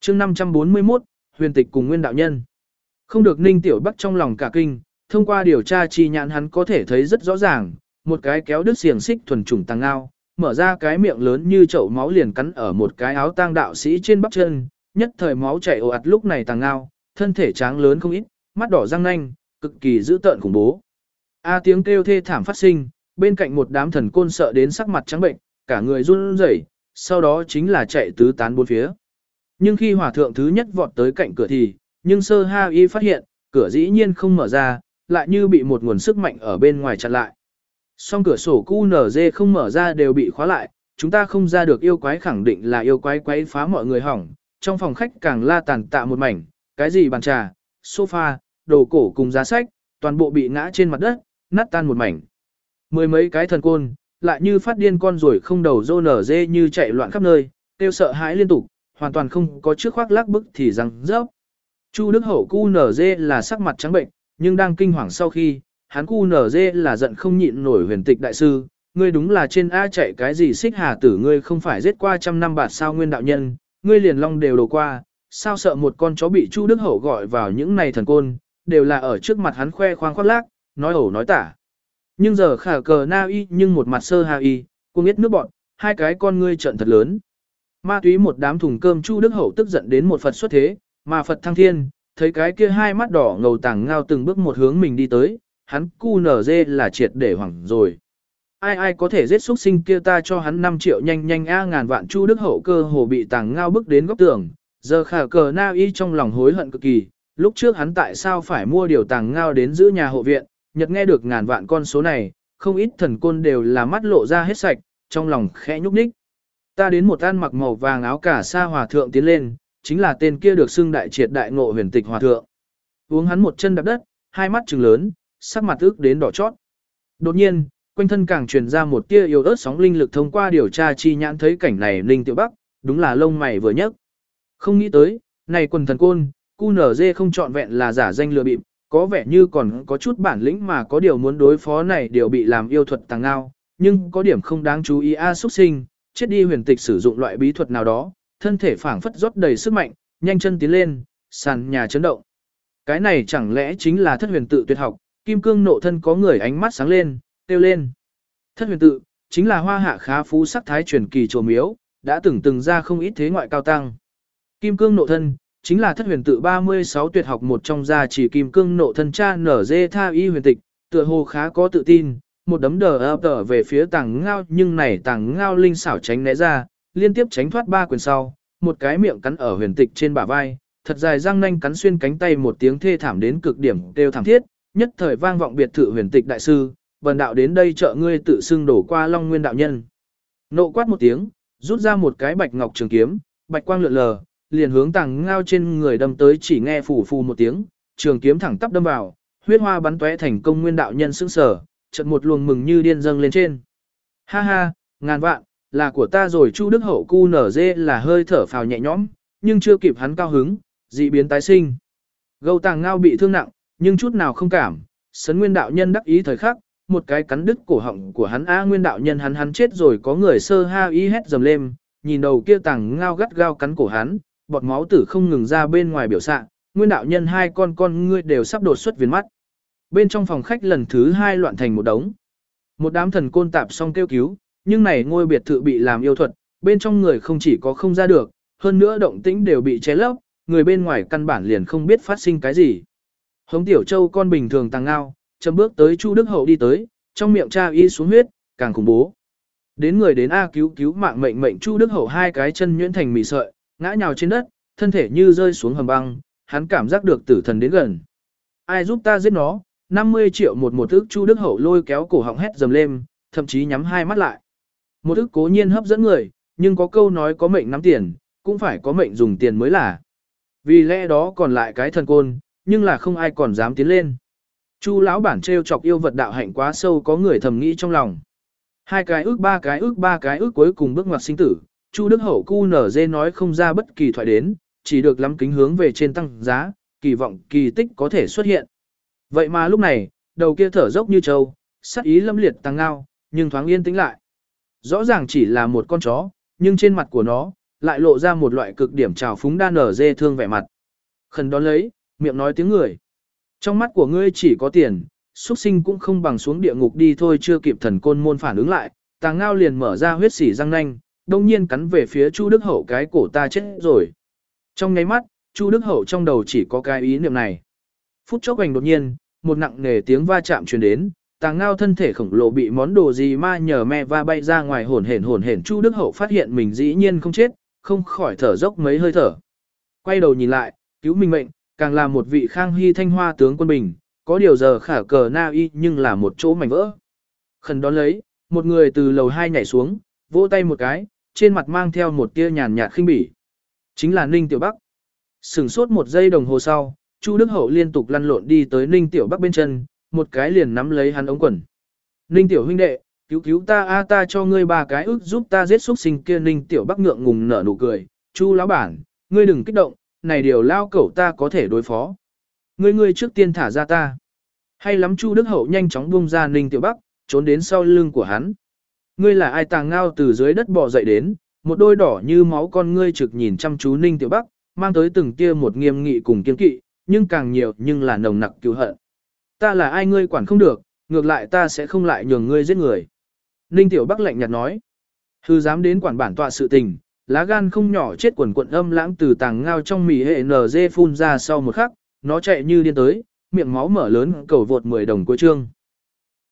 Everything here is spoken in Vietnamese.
chương 541, huyền tịch cùng nguyên đạo nhân. Không được Ninh Tiểu Bắc trong lòng cả kinh, thông qua điều tra chi nhãn hắn có thể thấy rất rõ ràng, một cái kéo đứt xiềng xích thuần trùng tàng ngao, mở ra cái miệng lớn như chậu máu liền cắn ở một cái áo tang đạo sĩ trên bắp chân, nhất thời máu chảy ồ ạt. Lúc này tàng ngao, thân thể tráng lớn không ít, mắt đỏ răng nanh, cực kỳ dữ tợn khủng bố. Tiếng kêu thê thảm phát sinh, bên cạnh một đám thần côn sợ đến sắc mặt trắng bệnh, cả người run rẩy, sau đó chính là chạy tứ tán bốn phía. Nhưng khi hòa thượng thứ nhất vọt tới cạnh cửa thì, nhưng Sơ Ha Y phát hiện, cửa dĩ nhiên không mở ra, lại như bị một nguồn sức mạnh ở bên ngoài chặn lại. Song cửa sổ QNZ không mở ra đều bị khóa lại, chúng ta không ra được, yêu quái khẳng định là yêu quái quấy phá mọi người hỏng. Trong phòng khách càng la tàn tạ một mảnh, cái gì bàn trà, sofa, đồ cổ cùng giá sách, toàn bộ bị ngã trên mặt đất, nát tan một mảnh. Mười mấy cái thần côn, lại như phát điên con rồi không đầu rô nở dê như chạy loạn khắp nơi, kêu sợ hãi liên tục, hoàn toàn không có trước khoác lác bức thì răng rớp. Chu Đức Hậu QNZ là sắc mặt trắng bệnh, nhưng đang kinh hoàng sau khi, hắn QNZ là giận không nhịn nổi huyền tịch đại sư, ngươi đúng là trên A chạy cái gì xích hà tử, ngươi không phải giết qua 100 năm bạt sao nguyên đạo nhân, ngươi liền long đều đổ qua, sao sợ một con chó bị Chu Đức Hậu gọi vào những này thần côn, đều là ở trước mặt hắn khoe khoang khoác lác, nói ẩu nói tả. Nhưng giờ khả cờ na y nhưng một mặt Sơ Ha Y, cũng biết nước bọn, hai cái con ngươi trận thật lớn. Ma túy một đám thùng cơm Chu Đức Hậu tức giận đến một Phật xuất thế, mà Phật thăng thiên, thấy cái kia hai mắt đỏ ngầu tàng ngao từng bước một hướng mình đi tới, hắn QNZ là triệt để hoảng rồi. Ai có thể giết xuất sinh kia, ta cho hắn 5 triệu nhanh nhanh ngàn vạn. Chu Đức Hậu cơ hồ bị tàng ngao bước đến góc tường, giờ khả cờ na y trong lòng hối hận cực kỳ, lúc trước hắn tại sao phải mua điều tàng ngao đến giữ nhà hộ viện, nhật nghe được ngàn vạn con số này, không ít thần côn đều là mắt lộ ra hết sạch, trong lòng khẽ nhúc nhích. Ta đến một ăn mặc màu vàng áo cả sa hòa thượng tiến lên, chính là tên kia được xưng đại triệt đại ngộ huyền tịch hòa thượng. Uống hắn một chân đạp đất, hai mắt trừng lớn, sắc mặt ức đến đỏ chót. Đột nhiên, quanh thân càng truyền ra một tia yếu ớt sóng linh lực, thông qua điều tra chi nhãn thấy cảnh này, Ninh Tiểu Bắc, đúng là lông mày vừa nhấc. Không nghĩ tới, này quần thần côn, QNZ không trọn vẹn là giả danh lừa bịp, có vẻ như còn có chút bản lĩnh mà có điều muốn đối phó này đều bị làm yêu thuật tàng ngao, nhưng có điểm không đáng chú ý xuất sinh, chết đi huyền tịch sử dụng loại bí thuật nào đó, thân thể phảng phất rót đầy sức mạnh, nhanh chân tiến lên, sàn nhà chấn động. Cái này chẳng lẽ chính là Thất Huyền Tự tuyệt học, kim cương nộ thân? Có người ánh mắt sáng lên, kêu lên. Thất Huyền Tự chính là hoa hạ khá phú sắc thái truyền kỳ chùa miếu, đã từng ra không ít thế ngoại cao tăng. Kim cương nộ thân chính là Thất Huyền Tự 36 tuyệt học một trong, gia chỉ kim cương nộ thân cha nở dê tha y huyền tịch, tựa hồ khá có tự tin, một đấm đờ ập tở về phía tàng ngao, nhưng này tàng ngao linh xảo tránh né ra, liên tiếp tránh thoát 3 quyền sau, một cái miệng cắn ở huyền tịch trên bả vai, thật dài răng nanh cắn xuyên cánh tay, một tiếng thê thảm đến cực điểm kêu thảm thiết, nhất thời vang vọng biệt thự. Huyền tịch đại sư, bần đạo đến đây trợ ngươi tự xưng đổ qua Long Nguyên đạo nhân. Nộ quát một tiếng, rút ra một cái bạch ngọc trường kiếm, bạch quang lượn lờ, liền hướng tàng ngao trên người đâm tới. Chỉ nghe phù phù một tiếng, trường kiếm thẳng tắp đâm vào, huyết hoa bắn tóe thành công. Nguyên đạo nhân sững sờ, chợt một luồng mừng như điên dâng lên trên. Ha ha, ngàn vạn, là của ta rồi. Chu Đức Hậu QNZ là hơi thở phào nhẹ nhõm, nhưng chưa kịp hắn cao hứng, dị biến tái sinh. Gâu tàng ngao bị thương nặng, nhưng chút nào không cảm. Sấn Nguyên đạo nhân đắc ý thời khắc, một cái cắn đứt cổ họng của hắn. Nguyên đạo nhân hắn chết rồi. Có người Sơ Ha Y hét dầm lên, nhìn đầu kia tàng ngao gắt gao cắn cổ hắn, bọt máu tử không ngừng ra bên ngoài biểu xạ. Nguyên đạo nhân hai con ngươi đều sắp đột xuất viền mắt. Bên trong phòng khách lần thứ 2 loạn thành một đống. Một đám thần côn tạp xong kêu cứu, nhưng này ngôi biệt thự bị làm yêu thuật, bên trong người không chỉ có không ra được, hơn nữa động tĩnh đều bị che lấp, người bên ngoài căn bản liền không biết phát sinh cái gì. Hống Tiểu Châu con bình thường tàng ngao, chậm bước tới Chu Đức Hậu đi tới, trong miệng cha y xuống huyết, càng khủng bố. Đến người đến cứu mạng mệnh. Chu Đức Hậu hai cái chân nhuyễn thành mì sợi, ngã nhào trên đất, thân thể như rơi xuống hầm băng, hắn cảm giác được tử thần đến gần. Ai giúp ta giết nó? 50 triệu một ức. Chu Đức Hậu lôi kéo cổ họng hét dầm lên, thậm chí nhắm hai mắt lại. Một ức cố nhiên hấp dẫn người, nhưng có câu nói có mệnh nắm tiền, cũng phải có mệnh dùng tiền mới là. Vì lẽ đó còn lại cái thần côn, nhưng là không ai còn dám tiến lên. Chu lão bản trêu chọc yêu vật đạo hạnh quá sâu, có người thầm nghĩ trong lòng. 2 cái ức 3 cái ức cuối cùng bước ngoặt sinh tử. Chu Đức Hậu QNZ nói không ra bất kỳ thoại đến, chỉ được lắm kính hướng về trên tăng giá, kỳ vọng kỳ tích có thể xuất hiện. Vậy mà lúc này, đầu kia thở dốc như trâu, sắc ý lâm liệt tăng ngao, nhưng thoáng yên tĩnh lại. Rõ ràng chỉ là một con chó, nhưng trên mặt của nó, lại lộ ra một loại cực điểm trào phúng đan ở dê thương vẻ mặt. Khẩn đón lấy, miệng nói tiếng người. Trong mắt của ngươi chỉ có tiền, xuất sinh cũng không bằng xuống địa ngục đi thôi. Chưa kịp thần côn môn phản ứng lại, Tàng Ngao liền mở ra huyết sỉ răng nanh, đông nhiên cắn về phía Chu Đức Hậu cái cổ ta chết rồi. Trong nháy mắt, Chu Đức Hậu trong đầu chỉ có cái ý niệm này. Phút chốc ảnh đột nhiên, một nặng nề tiếng va chạm truyền đến, Tàng Ngao thân thể khổng lồ bị món đồ gì ma nhờ me va bay ra ngoài hồn hển. Chu Đức Hậu phát hiện mình dĩ nhiên không chết, không khỏi thở dốc mấy hơi thở. Quay đầu nhìn lại, cứu mình mệnh, càng là một vị Khang Hy Thanh Hoa tướng quân bình, có điều giờ khả cờ na y nhưng là một chỗ mảnh vỡ. Khẩn đón lấy, một người từ lầu 2 nhảy xuống, vỗ tay một cái, trên mặt mang theo một tia nhàn nhạt khinh bỉ. Chính là Ninh Tiểu Bắc. Sửng sốt một giây đồng hồ sau, Chu Đức Hậu liên tục lăn lộn đi tới Ninh Tiểu Bắc bên chân, một cái liền nắm lấy hắn ống quần. Ninh Tiểu huynh đệ, cứu ta a, ta cho ngươi 3 cái ức giúp ta giết xuất sinh kia. Ninh Tiểu Bắc ngượng ngùng nở nụ cười. Chu lão bản, ngươi đừng kích động, này điều lao cẩu ta có thể đối phó. Ngươi trước tiên thả ra ta. Hay lắm. Chu Đức Hậu nhanh chóng buông ra Ninh Tiểu Bắc, trốn đến sau lưng của hắn. Ngươi là ai? Tàng Ngao từ dưới đất bò dậy đến, một đôi đỏ như máu con ngươi trực nhìn chăm chú Ninh Tiểu Bắc, mang tới từng tia một nghiêm nghị cùng kiên kỵ, nhưng càng nhiều nhưng là nồng nặc cứu hận. Ta là ai ngươi quản không được, ngược lại ta sẽ không lại nhường ngươi giết người. Ninh Tiểu Bắc lạnh nhạt nói. Hư dám đến quản bản tọa sự tình, lá gan không nhỏ. Chết quần quận âm lãng từ Tàng Ngao trong mì hệ NG phun ra sau một khắc, nó chạy như điên tới, miệng máu mở lớn cầu vượt 10 đồng cuối chương.